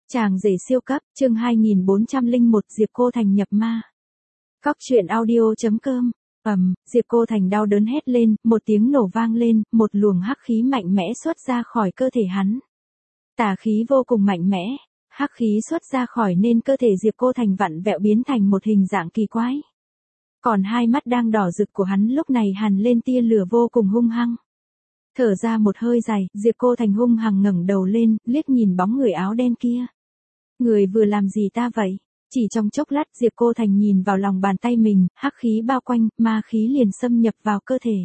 Chàng rể siêu cấp, chương 2401 Diệp Cô Thành nhập ma. Cóc truyện audio.com. Diệp Cô Thành đau đớn hét lên, một tiếng nổ vang lên, một luồng hắc khí mạnh mẽ xuất ra khỏi cơ thể hắn. Tà khí vô cùng mạnh mẽ, hắc khí xuất ra khỏi nên cơ thể Diệp Cô Thành vặn vẹo biến thành một hình dạng kỳ quái. Còn hai mắt đang đỏ rực của hắn lúc này hằn lên tia lửa vô cùng hung hăng. Thở ra một hơi dài, Diệp Cô Thành hung hăng ngẩng đầu lên, liếc nhìn bóng người áo đen kia. Người vừa làm gì ta vậy? Chỉ trong chốc lát Diệp Cô Thành nhìn vào lòng bàn tay mình, hắc khí bao quanh, ma khí liền xâm nhập vào cơ thể.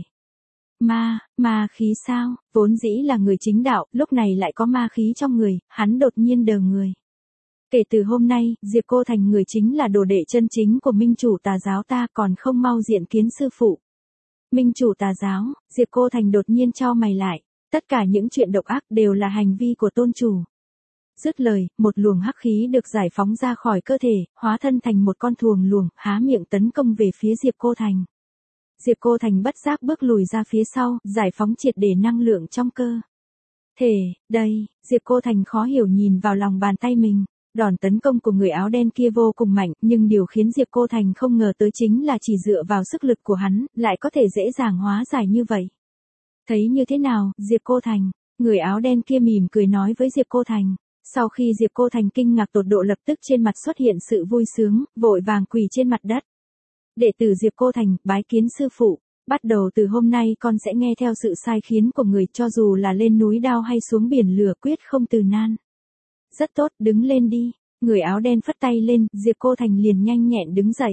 Ma khí sao? Vốn dĩ là người chính đạo, lúc này lại có ma khí trong người, hắn đột nhiên đờ người. Kể từ hôm nay, Diệp Cô Thành người chính là đồ đệ chân chính của minh chủ tà giáo ta, còn không mau diện kiến sư phụ. Minh chủ tà giáo, Diệp Cô Thành đột nhiên chau mày lại, tất cả những chuyện độc ác đều là hành vi của tôn chủ. Dứt lời, một luồng hắc khí được giải phóng ra khỏi cơ thể, hóa thân thành một con thuồng luồng, há miệng tấn công về phía Diệp Cô Thành. Diệp Cô Thành bất giác bước lùi ra phía sau, giải phóng triệt để năng lượng trong cơ thể. Đây, Diệp Cô Thành khó hiểu nhìn vào lòng bàn tay mình. Đòn tấn công của người áo đen kia vô cùng mạnh, nhưng điều khiến Diệp Cô Thành không ngờ tới chính là chỉ dựa vào sức lực của hắn, lại có thể dễ dàng hóa giải như vậy. Thấy như thế nào, Diệp Cô Thành? Người áo đen kia mỉm cười nói với Diệp Cô Thành. Sau khi Diệp Cô Thành kinh ngạc tột độ lập tức trên mặt xuất hiện sự vui sướng, vội vàng quỳ trên mặt đất. Đệ tử Diệp Cô Thành, bái kiến sư phụ. Bắt đầu từ hôm nay con sẽ nghe theo sự sai khiến của người, cho dù là lên núi đao hay xuống biển lửa quyết không từ nan. Rất tốt, đứng lên đi. Người áo đen phất tay lên, Diệp Cô Thành liền nhanh nhẹn đứng dậy.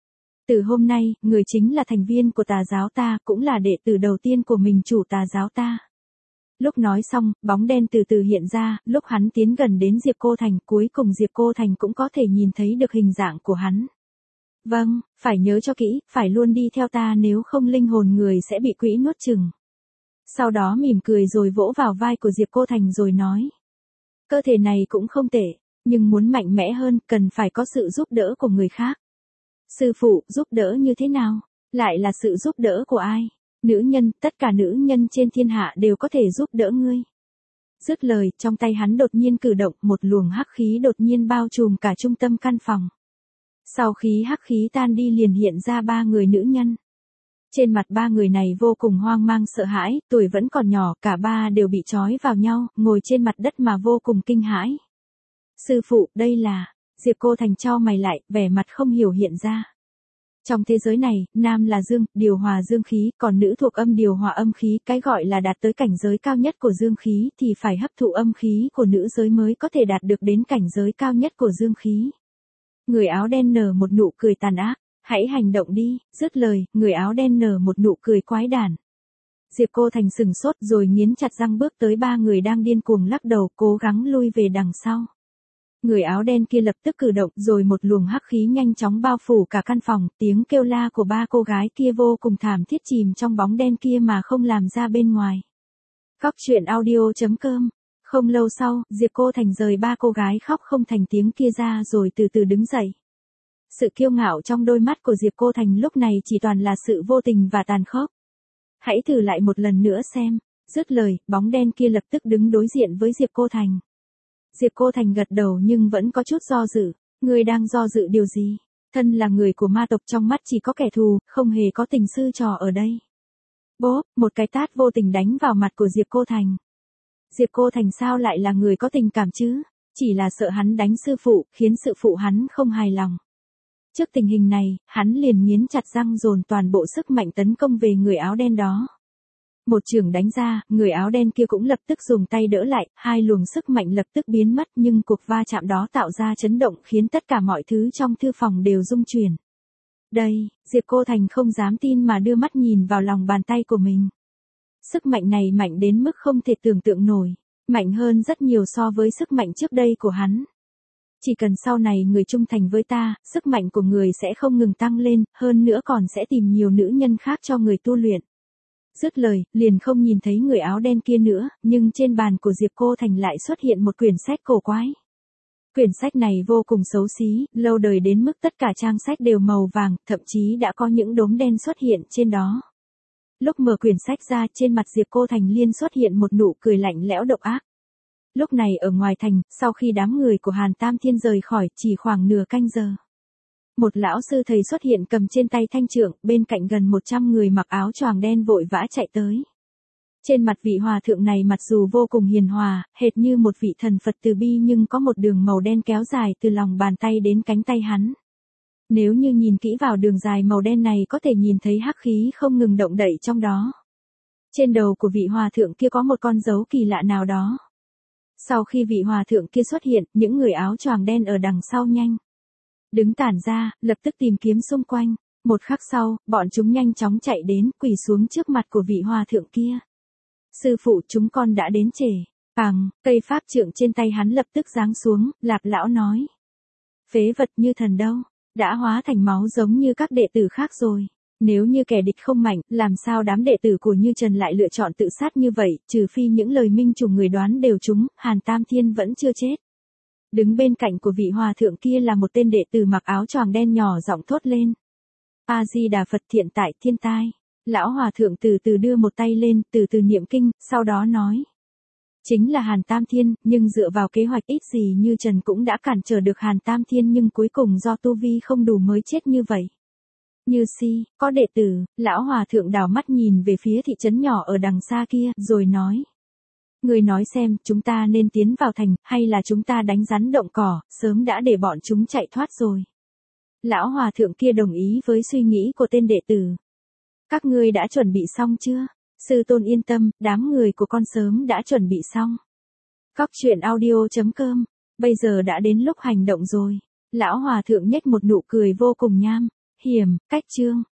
Từ hôm nay, người chính là thành viên của tà giáo ta, cũng là đệ tử đầu tiên của mình chủ tà giáo ta. Lúc nói xong, bóng đen từ từ hiện ra, lúc hắn tiến gần đến Diệp Cô Thành, cuối cùng Diệp Cô Thành cũng có thể nhìn thấy được hình dạng của hắn. Vâng, phải nhớ cho kỹ, phải luôn đi theo ta, nếu không linh hồn người sẽ bị quỷ nuốt chửng. Sau đó mỉm cười rồi vỗ vào vai của Diệp Cô Thành rồi nói. Cơ thể này cũng không tệ, nhưng muốn mạnh mẽ hơn, cần phải có sự giúp đỡ của người khác. Sư phụ, giúp đỡ như thế nào? Lại là sự giúp đỡ của ai? Nữ nhân, tất cả nữ nhân trên thiên hạ đều có thể giúp đỡ ngươi. Dứt lời, trong tay hắn đột nhiên cử động, một luồng hắc khí đột nhiên bao trùm cả trung tâm căn phòng. Sau khi hắc khí tan đi liền hiện ra ba người nữ nhân. Trên mặt ba người này vô cùng hoang mang sợ hãi, tuổi vẫn còn nhỏ, cả ba đều bị trói vào nhau, ngồi trên mặt đất mà vô cùng kinh hãi. Sư phụ, đây là... Diệp Cô Thành chau mày lại, vẻ mặt không hiểu hiện ra. Trong thế giới này, nam là dương, điều hòa dương khí, còn nữ thuộc âm điều hòa âm khí, cái gọi là đạt tới cảnh giới cao nhất của dương khí thì phải hấp thụ âm khí của nữ giới mới có thể đạt được đến cảnh giới cao nhất của dương khí. Người áo đen nở một nụ cười tàn ác, hãy hành động đi, dứt lời, người áo đen nở một nụ cười quái đản. Diệp Cô Thành sừng sốt rồi nghiến chặt răng bước tới ba người đang điên cuồng lắc đầu, cố gắng lui về đằng sau. Người áo đen kia lập tức cử động rồi một luồng hắc khí nhanh chóng bao phủ cả căn phòng, tiếng kêu la của ba cô gái kia vô cùng thảm thiết chìm trong bóng đen kia mà không làm ra bên ngoài. Cóc truyện audio.com. Không lâu sau, Diệp Cô Thành rời ba cô gái khóc không thành tiếng kia ra rồi từ từ đứng dậy. Sự kiêu ngạo trong đôi mắt của Diệp Cô Thành lúc này chỉ toàn là sự vô tình và tàn khốc. Hãy thử lại một lần nữa xem. Dứt lời, bóng đen kia lập tức đứng đối diện với Diệp Cô Thành. Diệp Cô Thành gật đầu nhưng vẫn có chút do dự. Ngươi đang do dự điều gì? Thân là người của ma tộc, trong mắt chỉ có kẻ thù, không hề có tình sư trò ở đây. Bốp, một cái tát vô tình đánh vào mặt của Diệp Cô Thành. Diệp Cô Thành sao lại là người có tình cảm chứ? Chỉ là sợ hắn đánh sư phụ, khiến sư phụ hắn không hài lòng. Trước tình hình này, hắn liền nghiến chặt răng dồn toàn bộ sức mạnh tấn công về người áo đen đó. Một chưởng đánh ra, người áo đen kia cũng lập tức dùng tay đỡ lại, hai luồng sức mạnh lập tức biến mất, nhưng cuộc va chạm đó tạo ra chấn động khiến tất cả mọi thứ trong thư phòng đều rung chuyển. Đây, Diệp Cô Thành không dám tin mà đưa mắt nhìn vào lòng bàn tay của mình. Sức mạnh này mạnh đến mức không thể tưởng tượng nổi, mạnh hơn rất nhiều so với sức mạnh trước đây của hắn. Chỉ cần sau này người trung thành với ta, sức mạnh của người sẽ không ngừng tăng lên, hơn nữa còn sẽ tìm nhiều nữ nhân khác cho người tu luyện. Dứt lời, liền không nhìn thấy người áo đen kia nữa, nhưng trên bàn của Diệp Cô Thành lại xuất hiện một quyển sách cổ quái. Quyển sách này vô cùng xấu xí, lâu đời đến mức tất cả trang sách đều màu vàng, thậm chí đã có những đốm đen xuất hiện trên đó. Lúc mở quyển sách ra, trên mặt Diệp Cô Thành liên xuất hiện một nụ cười lạnh lẽo độc ác. Lúc này ở ngoài thành, sau khi đám người của Hàn Tam Thiên rời khỏi, chỉ khoảng nửa canh giờ. Một lão sư thầy xuất hiện cầm trên tay thanh trượng, bên cạnh gần 100 người mặc áo choàng đen vội vã chạy tới. Trên mặt vị hòa thượng này mặc dù vô cùng hiền hòa, hệt như một vị thần Phật từ bi nhưng có một đường màu đen kéo dài từ lòng bàn tay đến cánh tay hắn. Nếu như nhìn kỹ vào đường dài màu đen này có thể nhìn thấy hắc khí không ngừng động đậy trong đó. Trên đầu của vị hòa thượng kia có một con dấu kỳ lạ nào đó. Sau khi vị hòa thượng kia xuất hiện, những người áo choàng đen ở đằng sau nhanh đứng tản ra, lập tức tìm kiếm xung quanh. Một khắc sau, bọn chúng nhanh chóng chạy đến, quỳ xuống trước mặt của vị hòa thượng kia. Sư phụ, chúng con đã đến trễ. Cây pháp trượng trên tay hắn lập tức giáng xuống, Lạp lão nói. Phế vật như thần đâu, đã hóa thành máu giống như các đệ tử khác rồi. Nếu như kẻ địch không mạnh, làm sao đám đệ tử của Như Trần lại lựa chọn tự sát như vậy, trừ phi những lời minh trùng người đoán đều trúng, Hàn Tam Thiên vẫn chưa chết. Đứng bên cạnh của vị hòa thượng kia là một tên đệ tử mặc áo choàng đen nhỏ giọng thốt lên. A-di-đà Phật, thiện tại thiên tai. Lão hòa thượng từ từ đưa một tay lên, từ từ niệm kinh, sau đó nói. Chính là Hàn Tam Thiên, nhưng dựa vào kế hoạch ít gì Như Trần cũng đã cản trở được Hàn Tam Thiên nhưng cuối cùng do tu vi không đủ mới chết như vậy. Như si, có đệ tử, lão hòa thượng đảo mắt nhìn về phía thị trấn nhỏ ở đằng xa kia, rồi nói. Người nói xem, chúng ta nên tiến vào thành, hay là chúng ta đánh rắn động cỏ, sớm đã để bọn chúng chạy thoát rồi. Lão hòa thượng kia đồng ý với suy nghĩ của tên đệ tử. Các ngươi đã chuẩn bị xong chưa? Sư tôn yên tâm, đám người của con sớm đã chuẩn bị xong. Cóc truyện audio.com, bây giờ đã đến lúc hành động rồi. Lão hòa thượng nhếch một nụ cười vô cùng nham hiểm, cách chương.